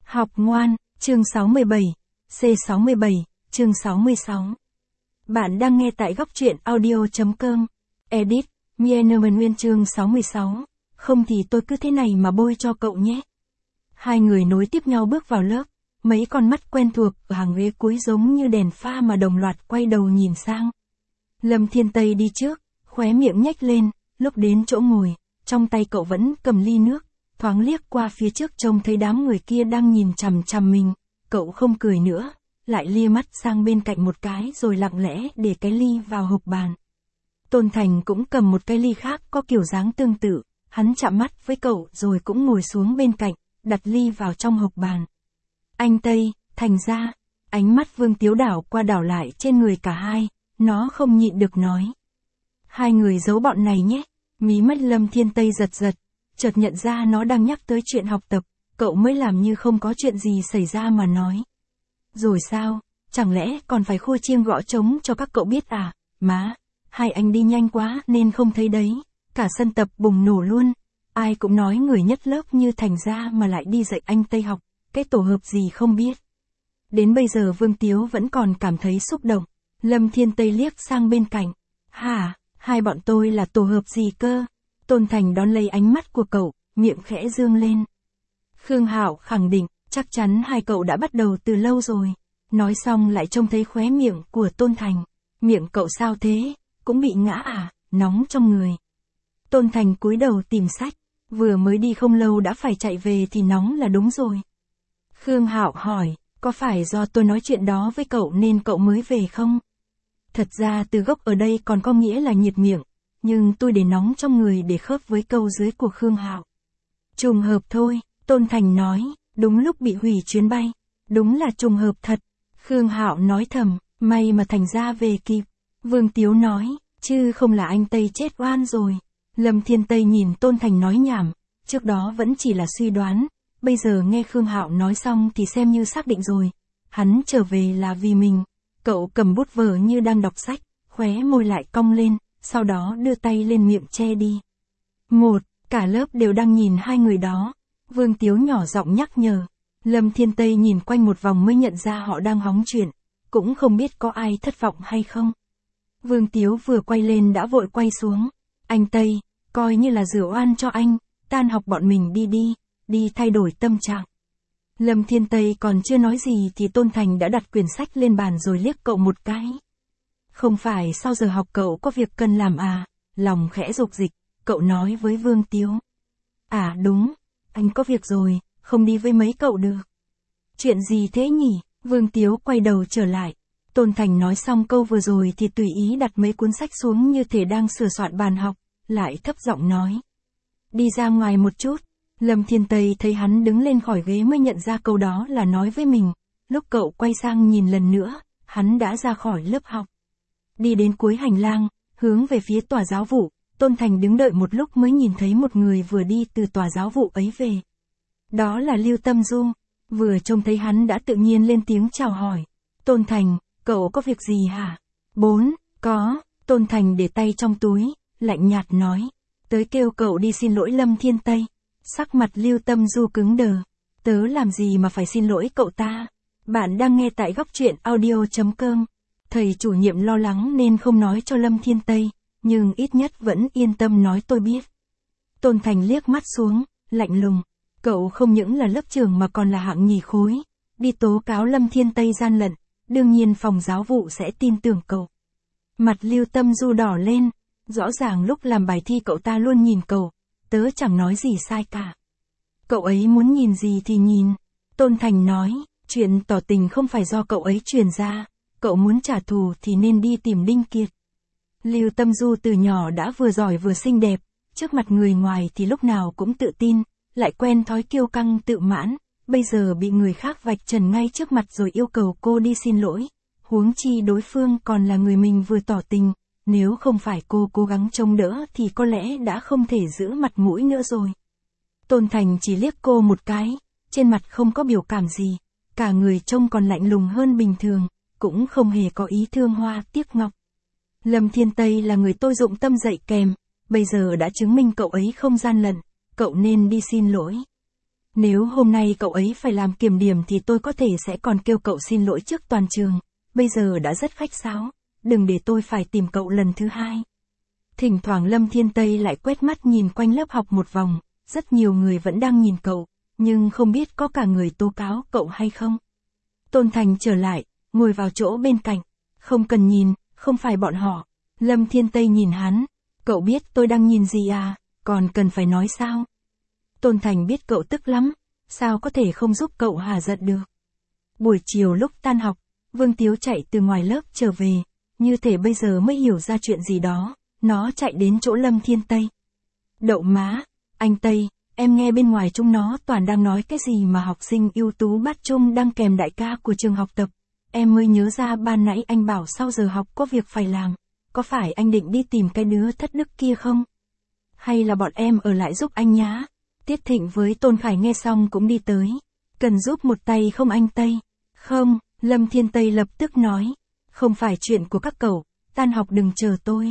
Học ngoan, chương 67, C67, chương 66. Bạn đang nghe tại góc truyện audio.com. Edit, Miennerman Nguyên chương 66. Không thì tôi cứ thế này mà bôi cho cậu nhé. Hai người nối tiếp nhau bước vào lớp. Mấy con mắt quen thuộc ở hàng ghế cuối giống như đèn pha mà đồng loạt quay đầu nhìn sang. Lâm Thiên Tây đi trước, khóe miệng nhếch lên, lúc đến chỗ ngồi, trong tay cậu vẫn cầm ly nước, thoáng liếc qua phía trước trông thấy đám người kia đang nhìn chằm chằm mình, cậu không cười nữa, lại lia mắt sang bên cạnh một cái rồi lặng lẽ để cái ly vào hộc bàn. Tôn Thành cũng cầm một cái ly khác có kiểu dáng tương tự, hắn chạm mắt với cậu rồi cũng ngồi xuống bên cạnh, đặt ly vào trong hộc bàn. Anh Tây, Thành ra, ánh mắt Vương Tiếu đảo qua đảo lại trên người cả hai, nó không nhịn được nói. Hai người giấu bọn này nhé, mí mắt Lâm Thiên Tây giật giật, chợt nhận ra nó đang nhắc tới chuyện học tập, cậu mới làm như không có chuyện gì xảy ra mà nói. Rồi sao, chẳng lẽ còn phải khua chiêng gõ trống cho các cậu biết à, má, hai anh đi nhanh quá nên không thấy đấy, cả sân tập bùng nổ luôn, ai cũng nói người nhất lớp như Thành ra mà lại đi dạy anh Tây học, cái tổ hợp gì không biết. Đến bây giờ Vương Tiếu vẫn còn cảm thấy xúc động, Lâm Thiên Tây liếc sang bên cạnh, hả, hai bọn tôi là tổ hợp gì cơ? Tôn Thành đón lấy ánh mắt của cậu, miệng khẽ dương lên. Khương Hạo khẳng định, chắc chắn hai cậu đã bắt đầu từ lâu rồi. Nói xong lại trông thấy khóe miệng của Tôn Thành. Miệng cậu sao thế, cũng bị ngã à, nóng trong người. Tôn Thành cúi đầu tìm sách, vừa mới đi không lâu đã phải chạy về thì nóng là đúng rồi. Khương Hạo hỏi, có phải do tôi nói chuyện đó với cậu nên cậu mới về không? Thật ra từ gốc ở đây còn có nghĩa là nhiệt miệng, nhưng tôi để nóng trong người để khớp với câu dưới của Khương Hạo. Trùng hợp thôi, Tôn Thành nói, đúng lúc bị hủy chuyến bay, đúng là trùng hợp thật. Khương Hạo nói thầm, may mà Thành ra về kịp. Vương Tiếu nói, chứ không là anh Tây chết oan rồi. Lâm Thiên Tây nhìn Tôn Thành nói nhảm, trước đó vẫn chỉ là suy đoán, bây giờ nghe Khương Hạo nói xong thì xem như xác định rồi. Hắn trở về là vì mình. Cậu cầm bút vở như đang đọc sách, khóe môi lại cong lên, sau đó đưa tay lên miệng che đi. Cả lớp đều đang nhìn hai người đó. Vương Tiếu nhỏ giọng nhắc nhở. Lâm Thiên Tây nhìn quanh một vòng mới nhận ra họ đang hóng chuyện, cũng không biết có ai thất vọng hay không. Vương Tiếu vừa quay lên đã vội quay xuống. Anh Tây, coi như là rửa oan cho anh, tan học bọn mình đi thay đổi tâm trạng. Lâm Thiên Tây còn chưa nói gì thì Tôn Thành đã đặt quyển sách lên bàn rồi liếc cậu một cái. Không phải sau giờ học cậu có việc cần làm à, lòng khẽ dục dịch, cậu nói với Vương Tiếu. À đúng, anh có việc rồi, không đi với mấy cậu được. Chuyện gì thế nhỉ? Vương Tiếu quay đầu trở lại. Tôn Thành nói xong câu vừa rồi thì tùy ý đặt mấy cuốn sách xuống như thể đang sửa soạn bàn học, lại thấp giọng nói. Đi ra ngoài một chút. Lâm Thiên Tây thấy hắn đứng lên khỏi ghế mới nhận ra câu đó là nói với mình. Lúc cậu quay sang nhìn lần nữa, hắn đã ra khỏi lớp học. Đi đến cuối hành lang, hướng về phía tòa giáo vụ, Tôn Thành đứng đợi một lúc mới nhìn thấy một người vừa đi từ tòa giáo vụ ấy về. Đó là Lưu Tâm Du, vừa trông thấy hắn đã tự nhiên lên tiếng chào hỏi. Tôn Thành, cậu có việc gì hả? Có, Tôn Thành để tay trong túi, lạnh nhạt nói. Tới kêu cậu đi xin lỗi Lâm Thiên Tây. Sắc mặt Lưu Tâm Du cứng đờ. Tớ làm gì mà phải xin lỗi cậu ta? Bạn đang nghe tại góc truyện audio.com. Thầy chủ nhiệm lo lắng nên không nói cho Lâm Thiên Tây, nhưng ít nhất vẫn yên tâm nói tôi biết. Tôn Thành liếc mắt xuống, lạnh lùng. Cậu không những là lớp trưởng mà còn là hạng nhì khối. Đi tố cáo Lâm Thiên Tây gian lận, đương nhiên phòng giáo vụ sẽ tin tưởng cậu. Mặt Lưu Tâm Du đỏ lên, rõ ràng lúc làm bài thi cậu ta luôn nhìn cậu, tớ chẳng nói gì sai cả. Cậu ấy muốn nhìn gì thì nhìn. Tôn Thành nói, chuyện tỏ tình không phải do cậu ấy truyền ra, cậu muốn trả thù thì nên đi tìm Đinh Kiệt. Lưu Tâm Du từ nhỏ đã vừa giỏi vừa xinh đẹp, trước mặt người ngoài thì lúc nào cũng tự tin, lại quen thói kiêu căng tự mãn, bây giờ bị người khác vạch trần ngay trước mặt rồi yêu cầu cô đi xin lỗi, huống chi đối phương còn là người mình vừa tỏ tình, nếu không phải cô cố gắng chống đỡ thì có lẽ đã không thể giữ mặt mũi nữa rồi. Tôn Thành chỉ liếc cô một cái, trên mặt không có biểu cảm gì, cả người trông còn lạnh lùng hơn bình thường, cũng không hề có ý thương hoa tiếc ngọc. Lâm Thiên Tây là người tôi dụng tâm dạy kèm, bây giờ đã chứng minh cậu ấy không gian lận, cậu nên đi xin lỗi. Nếu hôm nay cậu ấy phải làm kiểm điểm thì tôi có thể sẽ còn kêu cậu xin lỗi trước toàn trường. Bây giờ đã rất khách sáo, đừng để tôi phải tìm cậu lần thứ hai. Thỉnh thoảng Lâm Thiên Tây lại quét mắt nhìn quanh lớp học một vòng, rất nhiều người vẫn đang nhìn cậu, nhưng không biết có cả người tố cáo cậu hay không. Tôn Thành trở lại, ngồi vào chỗ bên cạnh. Không cần nhìn, không phải bọn họ. Lâm Thiên Tây nhìn hắn. Cậu biết tôi đang nhìn gì à, còn cần phải nói sao? Tôn Thành biết cậu tức lắm, sao có thể không giúp cậu hả giận được. Buổi chiều lúc tan học, Vương Tiếu chạy từ ngoài lớp trở về, như thể bây giờ mới hiểu ra chuyện gì đó, nó chạy đến chỗ Lâm Thiên Tây. Đậu má, anh Tây, em nghe bên ngoài chúng nó toàn đang nói cái gì mà học sinh ưu tú Bát Trung đang kèm đại ca của trường học tập. Em mới nhớ ra ban nãy anh bảo sau giờ học có việc phải làm, có phải anh định đi tìm cái đứa thất đức kia không? Hay là bọn em ở lại giúp anh nhá? Tiết Thịnh với Tôn Khải nghe xong cũng đi tới. Cần giúp một tay không anh Tây? Không, Lâm Thiên Tây lập tức nói. Không phải chuyện của các cậu, tan học đừng chờ tôi.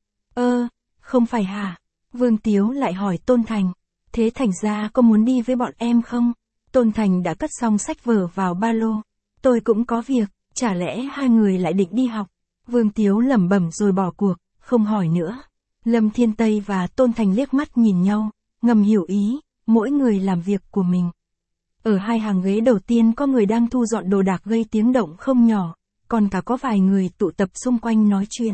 Không phải hả? Vương Tiếu lại hỏi Tôn Thành. Thế Thành ra có muốn đi với bọn em không? Tôn Thành đã cất xong sách vở vào ba lô. Tôi cũng có việc, chả lẽ hai người lại định đi học? Vương Tiếu lẩm bẩm rồi bỏ cuộc, không hỏi nữa. Lâm Thiên Tây và Tôn Thành liếc mắt nhìn nhau, ngầm hiểu ý, mỗi người làm việc của mình. Ở hai hàng ghế đầu tiên có người đang thu dọn đồ đạc gây tiếng động không nhỏ, còn cả có vài người tụ tập xung quanh nói chuyện.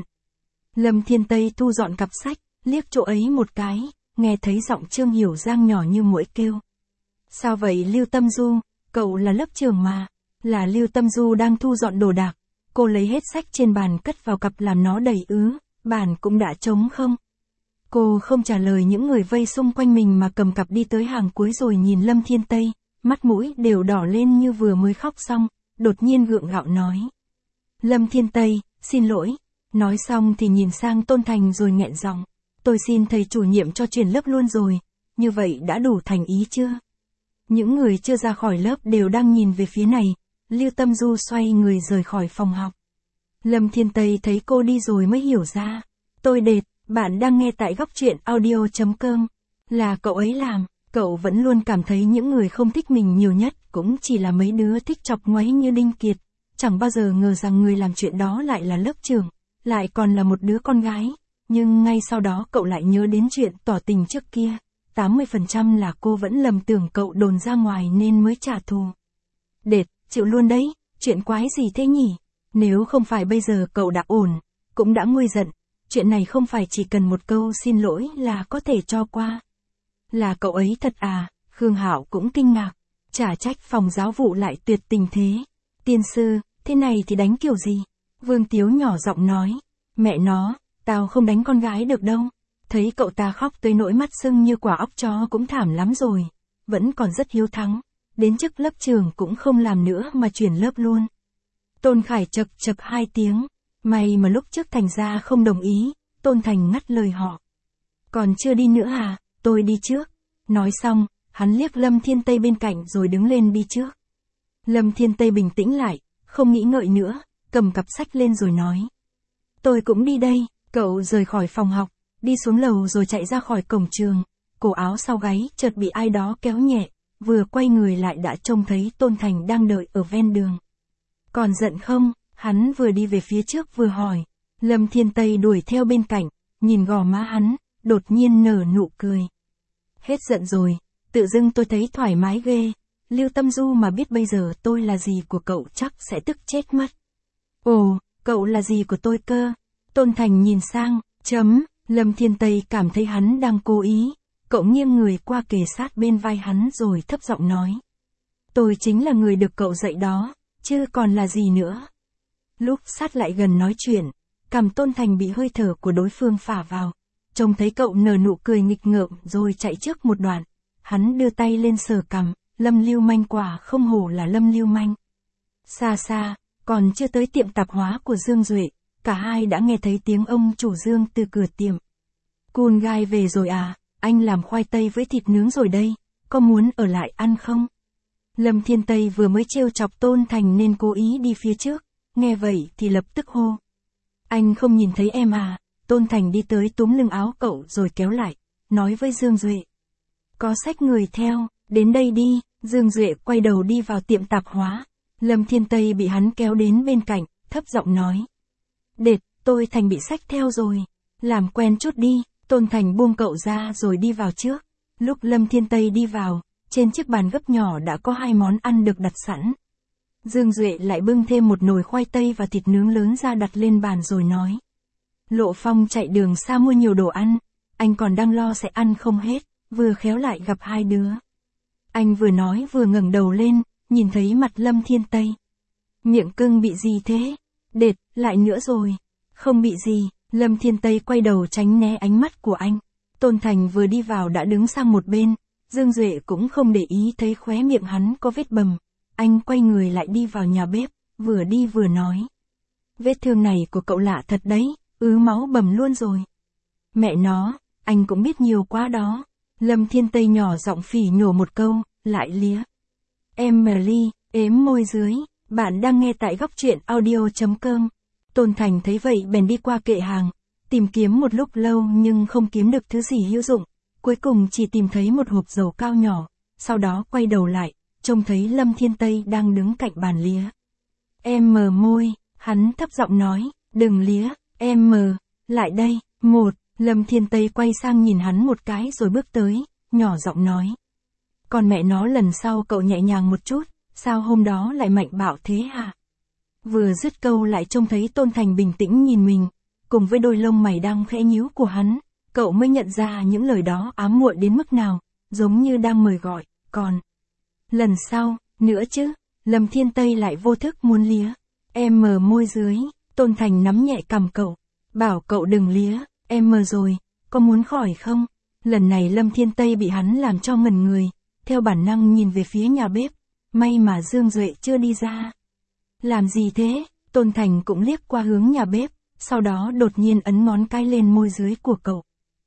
Lâm Thiên Tây thu dọn cặp sách, liếc chỗ ấy một cái, nghe thấy giọng Trương Hiểu Giang nhỏ như muỗi kêu. Sao vậy Lưu Tâm Du, cậu là lớp trưởng mà. Là Lưu Tâm Du đang thu dọn đồ đạc, cô lấy hết sách trên bàn cất vào cặp làm nó đầy ứ, bàn cũng đã trống không. Cô không trả lời những người vây xung quanh mình mà cầm cặp đi tới hàng cuối rồi nhìn Lâm Thiên Tây, mắt mũi đều đỏ lên như vừa mới khóc xong, đột nhiên gượng gạo nói. Lâm Thiên Tây, xin lỗi. Nói xong thì nhìn sang Tôn Thành rồi nghẹn giọng. Tôi xin thầy chủ nhiệm cho chuyển lớp luôn rồi, như vậy đã đủ thành ý chưa? Những người chưa ra khỏi lớp đều đang nhìn về phía này, Lưu Tâm Du xoay người rời khỏi phòng học. Lâm Thiên Tây thấy cô đi rồi mới hiểu ra. Tôi đệt, bạn đang nghe tại góc truyện audio.com. Là cậu ấy làm, cậu vẫn luôn cảm thấy những người không thích mình nhiều nhất cũng chỉ là mấy đứa thích chọc ngoáy như Đinh Kiệt. Chẳng bao giờ ngờ rằng người làm chuyện đó lại là lớp trưởng, lại còn là một đứa con gái. Nhưng ngay sau đó cậu lại nhớ đến chuyện tỏ tình trước kia. 80% là cô vẫn lầm tưởng cậu đồn ra ngoài nên mới trả thù. Đệt, chịu luôn đấy, chuyện quái gì thế nhỉ? Nếu không phải bây giờ cậu đã ổn, cũng đã nguôi giận, chuyện này không phải chỉ cần một câu xin lỗi là có thể cho qua. Là cậu ấy thật à? Khương Hạo cũng kinh ngạc, chả trách phòng giáo vụ lại tuyệt tình thế. Tiên sư, thế này thì đánh kiểu gì? Vương Tiếu nhỏ giọng nói, mẹ nó, tao không đánh con gái được đâu. Thấy cậu ta khóc tới nỗi mắt sưng như quả óc chó cũng thảm lắm rồi, vẫn còn rất hiếu thắng, đến chức lớp trưởng cũng không làm nữa mà chuyển lớp luôn. Tôn Khải chậc chậc hai tiếng, may mà lúc trước Thành ra không đồng ý, Tôn Thành ngắt lời họ. Còn chưa đi nữa à, tôi đi trước. Nói xong, hắn liếc Lâm Thiên Tây bên cạnh rồi đứng lên đi trước. Lâm Thiên Tây bình tĩnh lại, không nghĩ ngợi nữa, cầm cặp sách lên rồi nói. Tôi cũng đi đây, cậu rời khỏi phòng học, đi xuống lầu rồi chạy ra khỏi cổng trường, cổ áo sau gáy chợt bị ai đó kéo nhẹ, vừa quay người lại đã trông thấy Tôn Thành đang đợi ở ven đường. Còn giận không? Hắn vừa đi về phía trước vừa hỏi. Lâm Thiên Tây đuổi theo bên cạnh, nhìn gò má hắn, đột nhiên nở nụ cười. Hết giận rồi, tự dưng tôi thấy thoải mái ghê. Lưu Tâm Du mà biết bây giờ tôi là gì của cậu chắc sẽ tức chết mất. Ồ, cậu là gì của tôi cơ? Tôn Thành nhìn sang, Lâm Thiên Tây cảm thấy hắn đang cố ý. Cậu nghiêng người qua kề sát bên vai hắn rồi thấp giọng nói. Tôi chính là người được cậu dạy đó, chứ còn là gì nữa. Lúc sát lại gần nói chuyện, cằm Tôn Thành bị hơi thở của đối phương phả vào. Trông thấy cậu nở nụ cười nghịch ngợm rồi chạy trước một đoạn. Hắn đưa tay lên sờ cằm, Lâm Lưu Manh quả không hổ là Lâm Lưu Manh. Xa xa, còn chưa tới tiệm tạp hóa của Dương Duệ, cả hai đã nghe thấy tiếng ông chủ Dương từ cửa tiệm. Cun gai về rồi à, anh làm khoai tây với thịt nướng rồi đây, có muốn ở lại ăn không? Lâm Thiên Tây vừa mới trêu chọc Tôn Thành nên cố ý đi phía trước, nghe vậy thì lập tức hô. Anh không nhìn thấy em à? Tôn Thành đi tới túm lưng áo cậu rồi kéo lại, nói với Dương Duệ. Có xách người theo, đến đây đi, Dương Duệ quay đầu đi vào tiệm tạp hóa. Lâm Thiên Tây bị hắn kéo đến bên cạnh, thấp giọng nói. Đệt, tôi Thành bị xách theo rồi. Làm quen chút đi, Tôn Thành buông cậu ra rồi đi vào trước. Lúc Lâm Thiên Tây đi vào, trên chiếc bàn gấp nhỏ đã có 2 món ăn được đặt sẵn. Dương Duệ lại bưng thêm một nồi khoai tây và thịt nướng lớn ra đặt lên bàn rồi nói. Lộ Phong chạy đường xa mua nhiều đồ ăn, anh còn đang lo sẽ ăn không hết, vừa khéo lại gặp 2 đứa. Anh vừa nói vừa ngẩng đầu lên, nhìn thấy mặt Lâm Thiên Tây. Miệng cưng bị gì thế? Đệt, lại nữa rồi. Không bị gì, Lâm Thiên Tây quay đầu tránh né ánh mắt của anh. Tôn Thành vừa đi vào đã đứng sang một bên, Dương Duệ cũng không để ý thấy khóe miệng hắn có vết bầm. Anh quay người lại đi vào nhà bếp, vừa đi vừa nói. Vết thương này của cậu lạ thật đấy, máu bầm luôn rồi. Mẹ nó, anh cũng biết nhiều quá đó. Lâm Thiên Tây nhỏ giọng phỉ nhổ một câu, lại lía. Emily, ếm môi dưới, bạn đang nghe tại góc truyện audio.com. Tôn Thành thấy vậy bèn đi qua kệ hàng, tìm kiếm một lúc lâu nhưng không kiếm được thứ gì hữu dụng, cuối cùng chỉ tìm thấy một hộp dầu cao nhỏ, sau đó quay đầu lại, trông thấy Lâm Thiên Tây đang đứng cạnh bàn lía. Em mờ môi, hắn thấp giọng nói, đừng lía, em mờ, lại đây, Lâm Thiên Tây quay sang nhìn hắn một cái rồi bước tới, nhỏ giọng nói. Còn mẹ nó lần sau cậu nhẹ nhàng một chút, sao hôm đó lại mạnh bạo thế hả? Vừa dứt câu lại trông thấy Tôn Thành bình tĩnh nhìn mình, cùng với đôi lông mày đang khẽ nhíu của hắn, cậu mới nhận ra những lời đó ám muội đến mức nào, giống như đang mời gọi, còn lần sau, nữa chứ, Lâm Thiên Tây lại vô thức muốn lía. Em mờ môi dưới, Tôn Thành nắm nhẹ cằm cậu, bảo cậu đừng lía, em mờ rồi, có muốn khỏi không? Lần này Lâm Thiên Tây bị hắn làm cho ngẩn người, theo bản năng nhìn về phía nhà bếp, may mà Dương Duệ chưa đi ra. Làm gì thế? Tôn Thành cũng liếc qua hướng nhà bếp, sau đó đột nhiên ấn ngón cái lên môi dưới của cậu.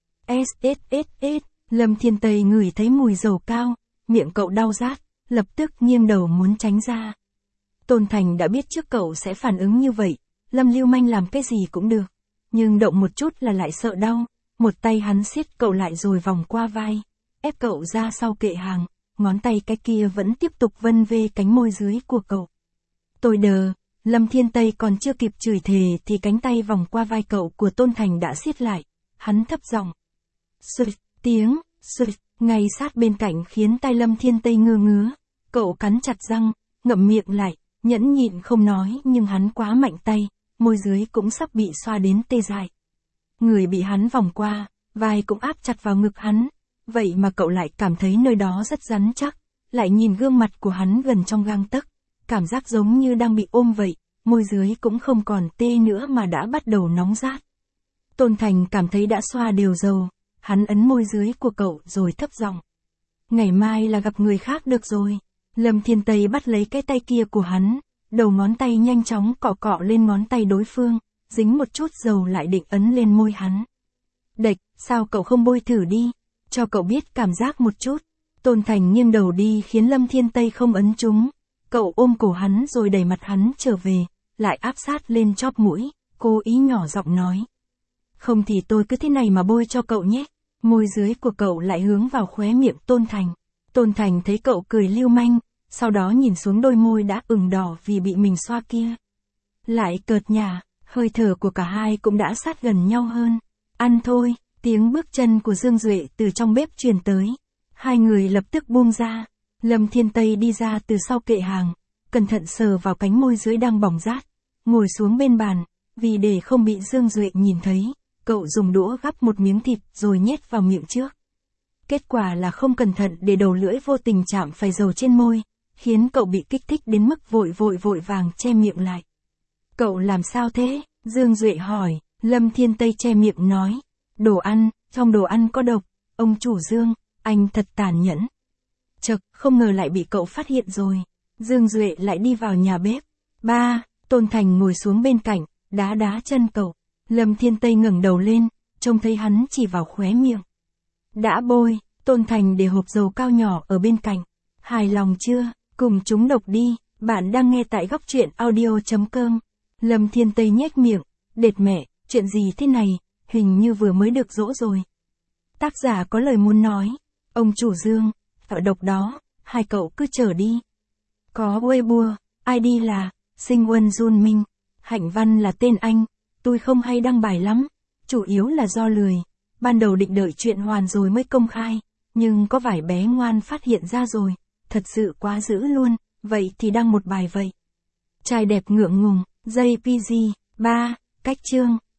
Lâm Thiên Tây ngửi thấy mùi dầu cao, miệng cậu đau rát, lập tức nghiêng đầu muốn tránh ra. Tôn Thành đã biết trước cậu sẽ phản ứng như vậy, Lâm lưu manh làm cái gì cũng được, nhưng động một chút là lại sợ đau, một tay hắn siết cậu lại rồi vòng qua vai, ép cậu ra sau kệ hàng, ngón tay cái kia vẫn tiếp tục vân vê cánh môi dưới của cậu. Tôi đờ, Lâm Thiên Tây còn chưa kịp chửi thề thì cánh tay vòng qua vai cậu của Tôn Thành đã siết lại, hắn thấp giọng. Sụt, tiếng, sụt, ngay sát bên cạnh khiến tai Lâm Thiên Tây ngơ ngứa, cậu cắn chặt răng, ngậm miệng lại, nhẫn nhịn không nói nhưng hắn quá mạnh tay, môi dưới cũng sắp bị xoa đến tê dại. Người bị hắn vòng qua, vai cũng áp chặt vào ngực hắn, vậy mà cậu lại cảm thấy nơi đó rất rắn chắc, lại nhìn gương mặt của hắn gần trong gang tấc, cảm giác giống như đang bị ôm vậy, môi dưới cũng không còn tê nữa mà đã bắt đầu nóng rát. Tôn Thành cảm thấy đã xoa đều dầu, hắn ấn môi dưới của cậu rồi thấp giọng. Ngày mai là gặp người khác được rồi. Lâm Thiên Tây bắt lấy cái tay kia của hắn, đầu ngón tay nhanh chóng cọ cọ lên ngón tay đối phương, dính một chút dầu lại định ấn lên môi hắn. Đệch, sao cậu không bôi thử đi, cho cậu biết cảm giác một chút. Tôn Thành nghiêng đầu đi khiến Lâm Thiên Tây không ấn trúng. Cậu ôm cổ hắn rồi đẩy mặt hắn trở về, lại áp sát lên chóp mũi, cố ý nhỏ giọng nói. Không thì tôi cứ thế này mà bôi cho cậu nhé. Môi dưới của cậu lại hướng vào khóe miệng Tôn Thành. Tôn Thành thấy cậu cười lưu manh, sau đó nhìn xuống đôi môi đã ửng đỏ vì bị mình xoa kia. Lại cợt nhả, hơi thở của cả hai cũng đã sát gần nhau hơn. Ăn thôi, tiếng bước chân của Dương Duệ từ trong bếp truyền tới. Hai người lập tức buông ra. Lâm Thiên Tây đi ra từ sau kệ hàng, cẩn thận sờ vào cánh môi dưới đang bỏng rát, ngồi xuống bên bàn, vì để không bị Dương Duệ nhìn thấy, cậu dùng đũa gắp một miếng thịt rồi nhét vào miệng trước. Kết quả là không cẩn thận để đầu lưỡi vô tình chạm phải dầu trên môi, khiến cậu bị kích thích đến mức vội vàng che miệng lại. Cậu làm sao thế? Dương Duệ hỏi. Lâm Thiên Tây che miệng nói. Đồ ăn, trong đồ ăn có độc, ông chủ Dương, anh thật tàn nhẫn. Chậc, không ngờ lại bị cậu phát hiện rồi. Dương Duệ lại đi vào nhà bếp. Ba, Tôn Thành ngồi xuống bên cạnh, đá chân cậu. Lâm Thiên Tây ngẩng đầu lên, trông thấy hắn chỉ vào khóe miệng. Đã bôi, Tôn Thành để hộp dầu cao nhỏ ở bên cạnh. Hài lòng chưa? Cùng chúng độc đi, bạn đang nghe tại góc truyện audio.com. Lâm Thiên Tây nhếch miệng, đệt mẹ, chuyện gì thế này, hình như vừa mới được dỗ rồi. Tác giả có lời muốn nói. Ông chủ Dương, Ở độc đó, hai cậu cứ chờ đi. Có Weibo, ID là Sinh Won Jun Minh. Hạnh Văn là tên anh. Tôi không hay đăng bài lắm. Chủ yếu là do lười. Ban đầu định đợi chuyện hoàn rồi mới công khai. Nhưng có vài bé ngoan phát hiện ra rồi. Thật sự quá dữ luôn. Vậy thì đăng một bài vậy. Trai đẹp ngượng ngùng. JPG. 3. Cách chương.